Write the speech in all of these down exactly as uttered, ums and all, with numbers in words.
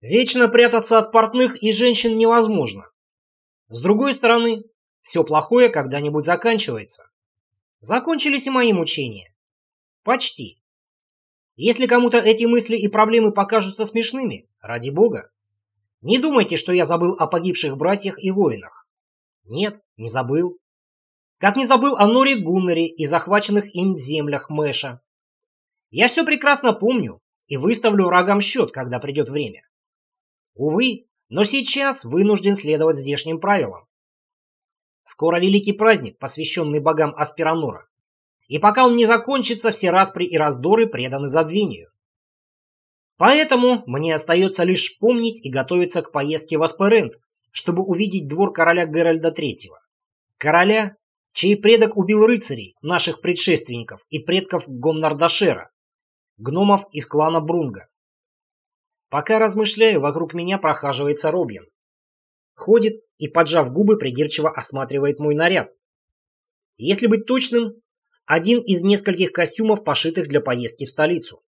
Вечно прятаться от портных и женщин невозможно. С другой стороны, все плохое когда-нибудь заканчивается. Закончились и мои мучения. Почти. Если кому-то эти мысли и проблемы покажутся смешными, ради бога, не думайте, что я забыл о погибших братьях и воинах. Нет, не забыл. Как не забыл о Норе Гуннаре и захваченных им землях Мэша. Я все прекрасно помню и выставлю врагам счет, когда придет время. Увы, но сейчас вынужден следовать здешним правилам. Скоро великий праздник, посвященный богам Аспиранора. И пока он не закончится, все распри и раздоры преданы забвению. Поэтому мне остается лишь помнить и готовиться к поездке в Аспарент, чтобы увидеть двор короля Геральда Третьего. Короля, чей предок убил рыцарей, наших предшественников и предков Гомнардашера, гномов из клана Брунга. Пока размышляю, вокруг меня прохаживается Робин. Ходит и, поджав губы, придирчиво осматривает мой наряд. Если быть точным, один из нескольких костюмов, пошитых для поездки в столицу.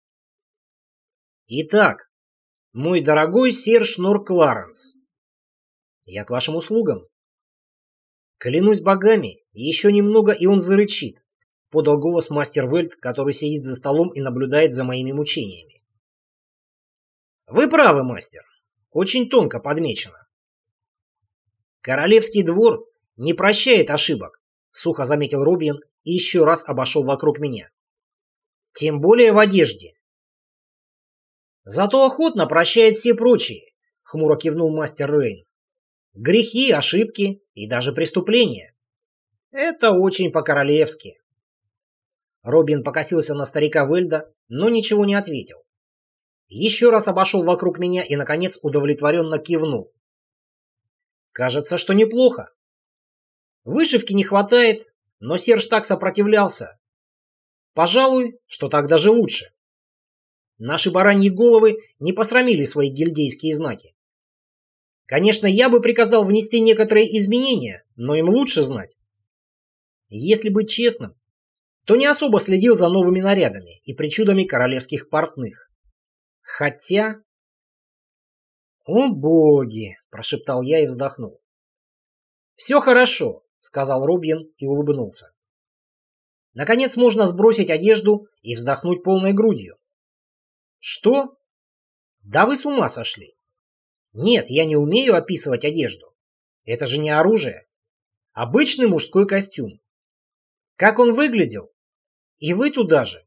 Итак, мой дорогой сэр Шнор Кларенс, я к вашим услугам. Клянусь богами, еще немного, и он зарычит, подал голос мастер Вельт, который сидит за столом и наблюдает за моими мучениями. Вы правы, мастер. Очень тонко подмечено. Королевский двор не прощает ошибок, сухо заметил Робин и еще раз обошел вокруг меня. Тем более в одежде. Зато охотно прощает все прочие, хмуро кивнул мастер Рейн. Грехи, ошибки и даже преступления. Это очень по-королевски. Робин покосился на старика Вельда, но ничего не ответил. Еще раз обошел вокруг меня и, наконец, удовлетворенно кивнул. Кажется, что неплохо. Вышивки не хватает, но Серж так сопротивлялся. Пожалуй, что так даже лучше. Наши бараньи головы не посрамили свои гильдейские знаки. Конечно, я бы приказал внести некоторые изменения, но им лучше знать. Если быть честным, то не особо следил за новыми нарядами и причудами королевских портных. Хотя... «О боги!» – прошептал я и вздохнул. «Все хорошо», – сказал Робин и улыбнулся. «Наконец можно сбросить одежду и вздохнуть полной грудью». «Что? Да вы с ума сошли! Нет, я не умею описывать одежду. Это же не оружие. Обычный мужской костюм. Как он выглядел? И вы туда же.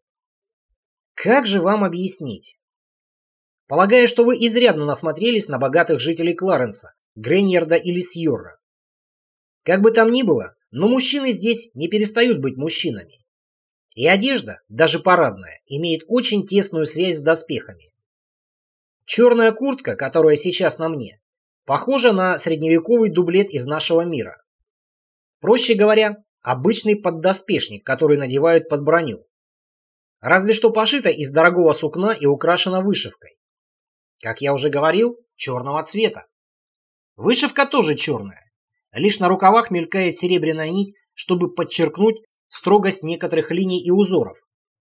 Как же вам объяснить? Полагаю, что вы изрядно насмотрелись на богатых жителей Кларенса, Греньерда или Сьорра. Как бы там ни было, но мужчины здесь не перестают быть мужчинами. И одежда, даже парадная, имеет очень тесную связь с доспехами. Черная куртка, которая сейчас на мне, похожа на средневековый дублет из нашего мира. Проще говоря, обычный поддоспешник, который надевают под броню. Разве что пошита из дорогого сукна и украшена вышивкой. Как я уже говорил, черного цвета. Вышивка тоже черная. Лишь на рукавах мелькает серебряная нить, чтобы подчеркнуть строгость некоторых линий и узоров.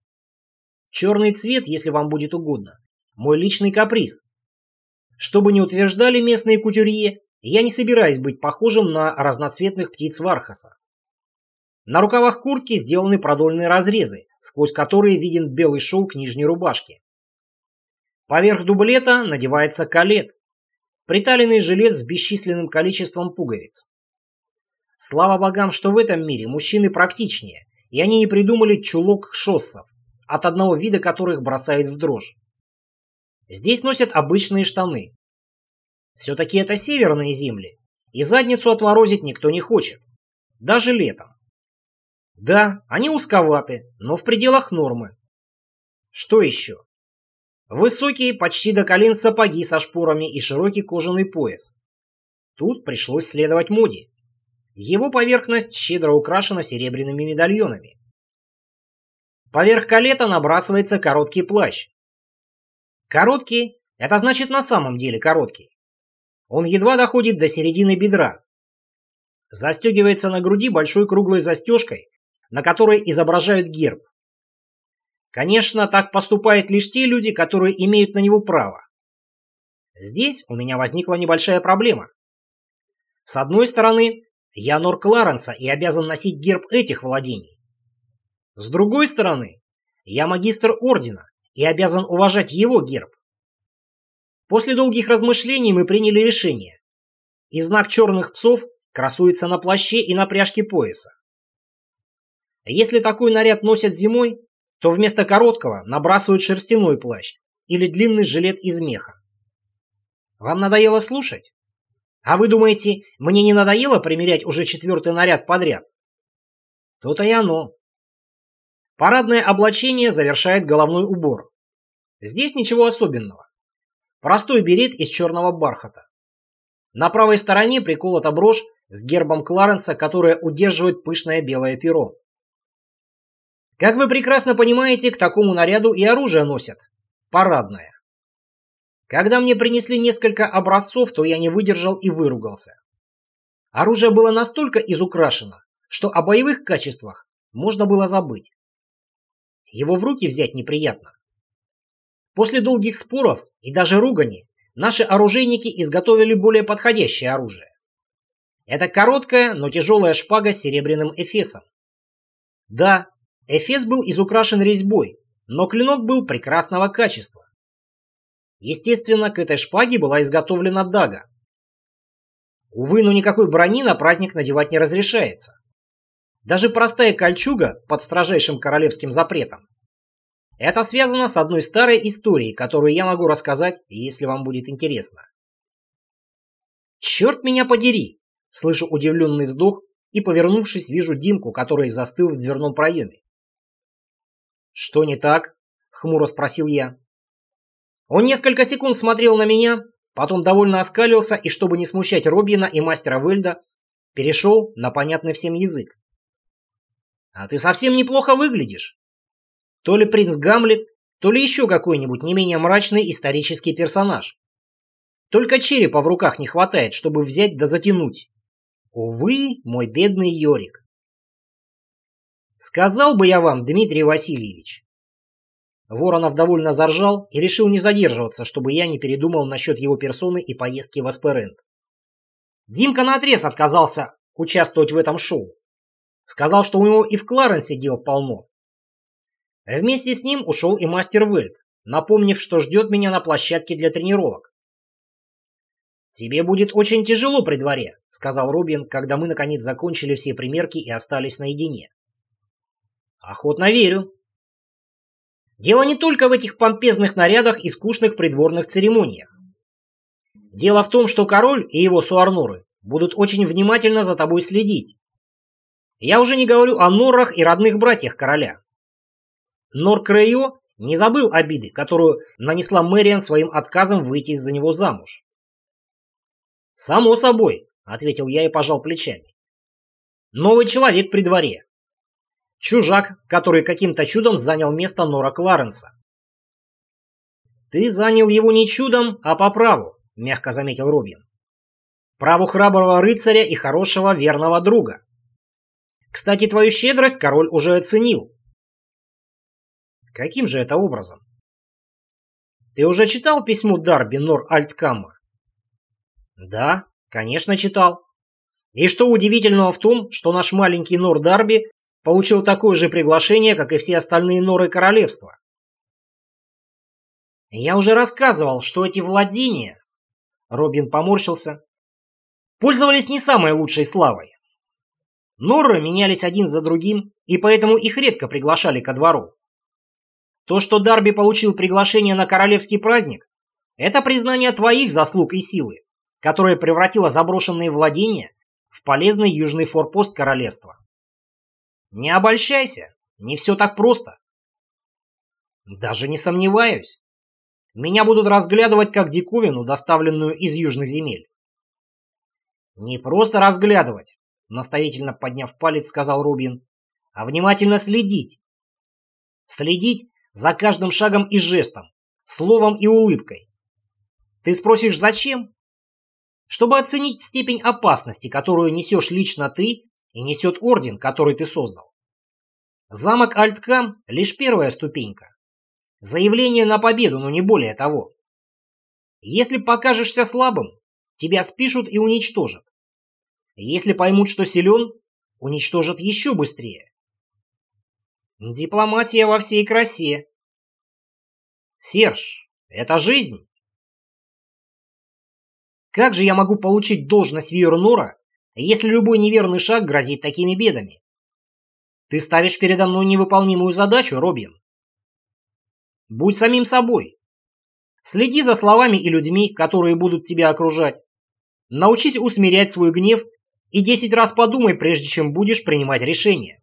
Черный цвет, если вам будет угодно, мой личный каприз. Что бы ни утверждали местные кутюрье, я не собираюсь быть похожим на разноцветных птиц Вархаса. На рукавах куртки сделаны продольные разрезы, сквозь которые виден белый шелк нижней рубашки. Поверх дублета надевается калет, приталенный жилет с бесчисленным количеством пуговиц. Слава богам, что в этом мире мужчины практичнее, и они не придумали чулок-шоссов, от одного вида которых бросает в дрожь. Здесь носят обычные штаны. Все-таки это северные земли, и задницу отморозить никто не хочет, даже летом. Да, они узковаты, но в пределах нормы. Что еще? Высокие, почти до колен сапоги со шпорами и широкий кожаный пояс. Тут пришлось следовать моде. Его поверхность щедро украшена серебряными медальонами. Поверх калета набрасывается короткий плащ. Короткий – это значит на самом деле короткий. Он едва доходит до середины бедра. Застегивается на груди большой круглой застежкой, на которой изображают герб. Конечно, так поступают лишь те люди, которые имеют на него право. Здесь у меня возникла небольшая проблема. С одной стороны, я нор Кларенса и обязан носить герб этих владений. С другой стороны, я магистр ордена и обязан уважать его герб. После долгих размышлений мы приняли решение, и знак черных псов красуется на плаще и на пряжке пояса. Если такой наряд носят зимой, то вместо короткого набрасывают шерстяной плащ или длинный жилет из меха. Вам надоело слушать? А вы думаете, мне не надоело примерять уже четвертый наряд подряд? То-то и оно. Парадное облачение завершает головной убор. Здесь ничего особенного. Простой берет из черного бархата. На правой стороне приколота брошь с гербом Кларенса, которая удерживает пышное белое перо. Как вы прекрасно понимаете, к такому наряду и оружие носят. Парадное. Когда мне принесли несколько образцов, то я не выдержал и выругался. Оружие было настолько изукрашено, что о боевых качествах можно было забыть. Его в руки взять неприятно. После долгих споров и даже ругани наши оружейники изготовили более подходящее оружие. Это короткая, но тяжелая шпага с серебряным эфесом. Да, эфес был изукрашен резьбой, но клинок был прекрасного качества. Естественно, к этой шпаге была изготовлена дага. Увы, но никакой брони на праздник надевать не разрешается. Даже простая кольчуга под строжайшим королевским запретом. Это связано с одной старой историей, которую я могу рассказать, если вам будет интересно. «Черт меня подери!» — слышу удивленный вздох и, повернувшись, вижу Димку, который застыл в дверном проеме. «Что не так?» — хмуро спросил я. Он несколько секунд смотрел на меня, потом довольно оскалился и, чтобы не смущать Робина и мастера Вельда, перешел на понятный всем язык. «А ты совсем неплохо выглядишь. То ли принц Гамлет, то ли еще какой-нибудь не менее мрачный исторический персонаж. Только черепа в руках не хватает, чтобы взять да затянуть. Увы, мой бедный Йорик. Сказал бы я вам, Дмитрий Васильевич». Воронов довольно заржал и решил не задерживаться, чтобы я не передумал насчет его персоны и поездки в Аспарент. Димка наотрез отказался участвовать в этом шоу. Сказал, что у него и в Кларенсе дел полно. Вместе с ним ушел и мастер Вельд, напомнив, что ждет меня на площадке для тренировок. «Тебе будет очень тяжело при дворе», — сказал Робин, когда мы наконец закончили все примерки и остались наедине. «Охотно верю». Дело не только в этих помпезных нарядах и скучных придворных церемониях. Дело в том, что король и его суарноры будут очень внимательно за тобой следить. Я уже не говорю о норрах и родных братьях короля. Нор Крейо не забыл обиды, которую нанесла Мэриан своим отказом выйти за него замуж. «Само собой», — ответил я и пожал плечами. «Новый человек при дворе. Чужак, который каким-то чудом занял место Нора Кларенса». «Ты занял его не чудом, а по праву», — мягко заметил Робин. «Праву храброго рыцаря и хорошего верного друга. Кстати, твою щедрость король уже оценил». «Каким же это образом?» «Ты уже читал письмо Дарби Нор Альткамма?» «Да, конечно, читал. И что удивительного в том, что наш маленький Нор Дарби получил такое же приглашение, как и все остальные норы королевства?» «Я уже рассказывал, что эти владения...» Робин поморщился. «Пользовались не самой лучшей славой. Норры менялись один за другим, и поэтому их редко приглашали ко двору. То, что Дарби получил приглашение на королевский праздник, это признание твоих заслуг и силы, которое превратило заброшенные владения в полезный южный форпост королевства. Не обольщайся, не все так просто». «Даже не сомневаюсь. Меня будут разглядывать как диковину, доставленную из южных земель». «Не просто разглядывать», — наставительно подняв палец, сказал Робин, — «а внимательно следить. Следить за каждым шагом и жестом, словом и улыбкой. Ты спросишь, зачем? Чтобы оценить степень опасности, которую несешь лично ты и несет орден, который ты создал. Замок Альткам — лишь первая ступенька. Заявление на победу, но не более того. Если покажешься слабым, тебя спишут и уничтожат. Если поймут, что силен, уничтожат еще быстрее. Дипломатия во всей красе. Серж, это жизнь. Как же я могу получить должность Виер-Нора, если любой неверный шаг грозит такими бедами? Ты ставишь передо мной невыполнимую задачу, Робин. Будь самим собой. Следи за словами и людьми, которые будут тебя окружать. Научись усмирять свой гнев и десять раз подумай, прежде чем будешь принимать решение.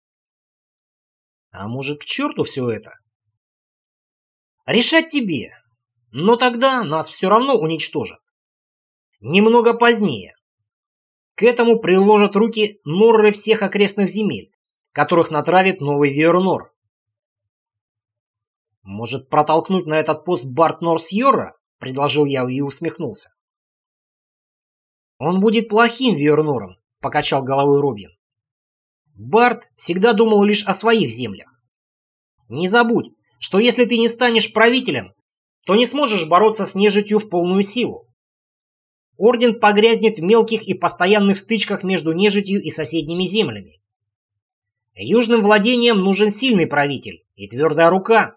А может, к черту все это? Решать тебе. Но тогда нас все равно уничтожат. Немного позднее. К этому приложат руки норры всех окрестных земель, которых натравит новый Виер-Нор. Может, протолкнуть на этот пост Барт Норсьорра? Предложил я и усмехнулся. Он будет плохим Виер-Нором, покачал головой Робин. Барт всегда думал лишь о своих землях. Не забудь, что если ты не станешь правителем, то не сможешь бороться с нежитью в полную силу. Орден погрязнет в мелких и постоянных стычках между нежитью и соседними землями. Южным владениям нужен сильный правитель и твердая рука.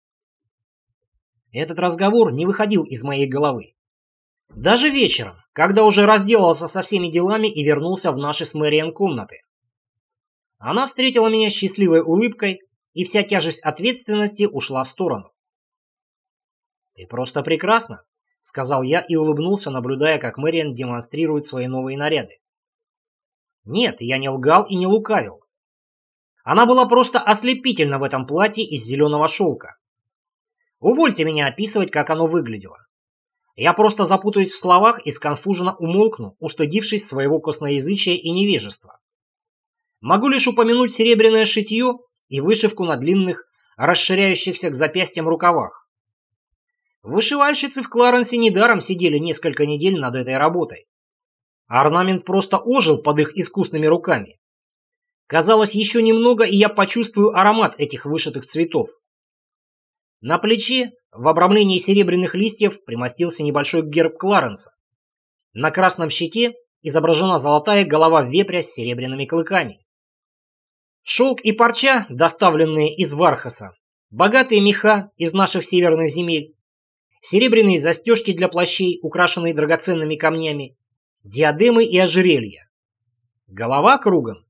Этот разговор не выходил из моей головы. Даже вечером, когда уже разделался со всеми делами и вернулся в наши с Мэриан комнаты. Она встретила меня счастливой улыбкой, и вся тяжесть ответственности ушла в сторону. «Ты просто прекрасна», — сказал я и улыбнулся, наблюдая, как Мэриан демонстрирует свои новые наряды. Нет, я не лгал и не лукавил. Она была просто ослепительна в этом платье из зеленого шелка. Увольте меня описывать, как оно выглядело. Я просто запутаюсь в словах и сконфуженно умолкну, устыдившись своего косноязычия и невежества. Могу лишь упомянуть серебряное шитье и вышивку на длинных, расширяющихся к запястьям рукавах. Вышивальщицы в Кларенсе недаром сидели несколько недель над этой работой. Орнамент просто ожил под их искусными руками. Казалось, еще немного, и я почувствую аромат этих вышитых цветов. На плече, в обрамлении серебряных листьев, примостился небольшой герб Кларенса. На красном щите изображена золотая голова вепря с серебряными клыками. Шелк и парча, доставленные из Вархаса, богатые меха из наших северных земель, серебряные застежки для плащей, украшенные драгоценными камнями, диадемы и ожерелья. Голова кругом.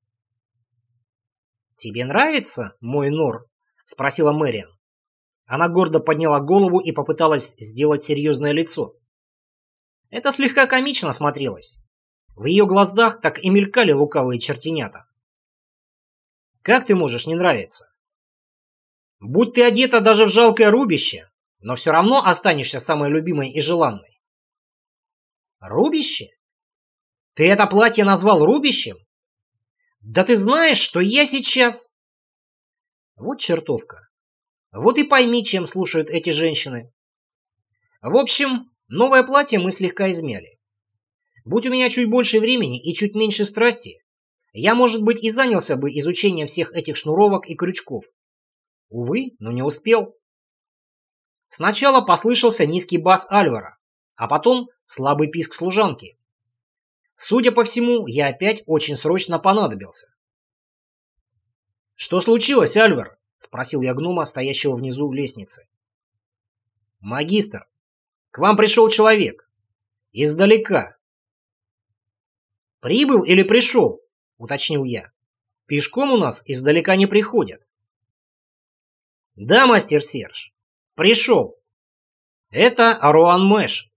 «Тебе нравится, мой Нор?» — спросила Мэриан. Она гордо подняла голову и попыталась сделать серьезное лицо. Это слегка комично смотрелось. В ее глазах так и мелькали лукавые чертенята. «Как ты можешь не нравиться? Будь ты одета даже в жалкое рубище, но все равно останешься самой любимой и желанной». «Рубище? Ты это платье назвал рубищем? Да ты знаешь, что я сейчас...» Вот чертовка. Вот и пойми, чем слушают эти женщины. В общем, новое платье мы слегка измяли. Будь у меня чуть больше времени и чуть меньше страсти, я, может быть, и занялся бы изучением всех этих шнуровок и крючков. Увы, но не успел. Сначала послышался низкий бас Альвара, а потом слабый писк служанки. Судя по всему, я опять очень срочно понадобился. «Что случилось, Альвар?» — спросил я гнома, стоящего внизу лестницы. «Магистр, к вам пришел человек. Издалека». «Прибыл или пришел?» — уточнил я. «Пешком у нас издалека не приходят». «Да, мастер Серж, пришел. Это Аруан Мэш,